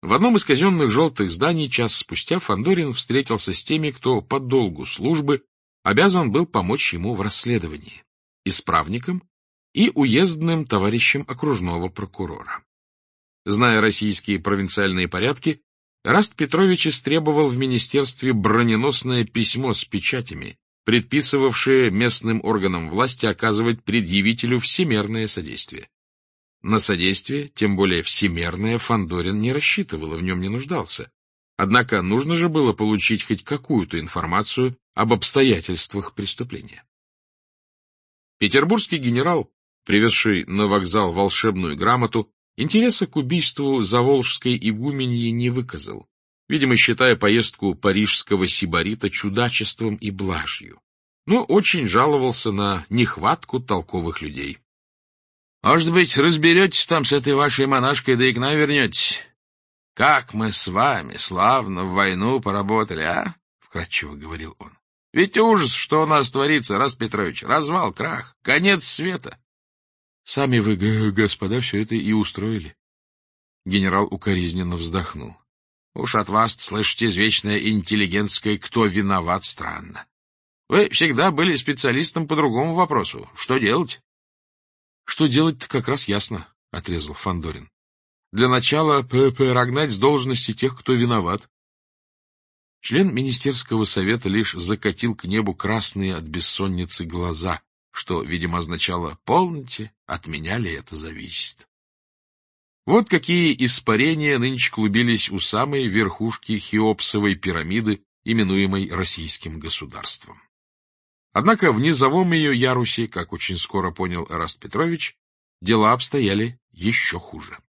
В одном из казенных желтых зданий час спустя Фандорин встретился с теми, кто по долгу службы обязан был помочь ему в расследовании, исправником и уездным товарищем окружного прокурора. Зная российские провинциальные порядки, Эраст Петрович истребовал в министерстве броненосное письмо с печатями, предписывавшее местным органам власти оказывать предъявителю всемерное содействие. На содействие, тем более всемерное, Фандорин не рассчитывал и в нем не нуждался. Однако нужно же было получить хоть какую-то информацию об обстоятельствах преступления. Петербургский генерал, привезший на вокзал волшебную грамоту, интереса к убийству заволжской игуменьи не выказал, видимо, считая поездку парижского сибарита чудачеством и блажью, но очень жаловался на нехватку толковых людей. — Может быть, разберетесь там с этой вашей монашкой, да и к нам вернетесь? Как мы с вами славно в войну поработали, а? — вкратчиво говорил он. — Ведь ужас, что у нас творится, Эраст Петрович, развал, крах, конец света. — Сами вы, господа, все это и устроили. Генерал укоризненно вздохнул. — Уж от вас слышите извечное интеллигентское «кто виноват» странно. Вы всегда были специалистом по другому вопросу. Что делать? — Что делать-то как раз ясно, — отрезал Фандорин. — Для начала прогнать с должности тех, кто виноват. Член министерского совета лишь закатил к небу красные от бессонницы глаза, что, видимо, означало «полноте, от меня ли это зависит?». Вот какие испарения нынче клубились у самой верхушки Хеопсовой пирамиды, именуемой российским государством. Однако в низовом ее ярусе, как очень скоро понял Эраст Петрович, дела обстояли еще хуже.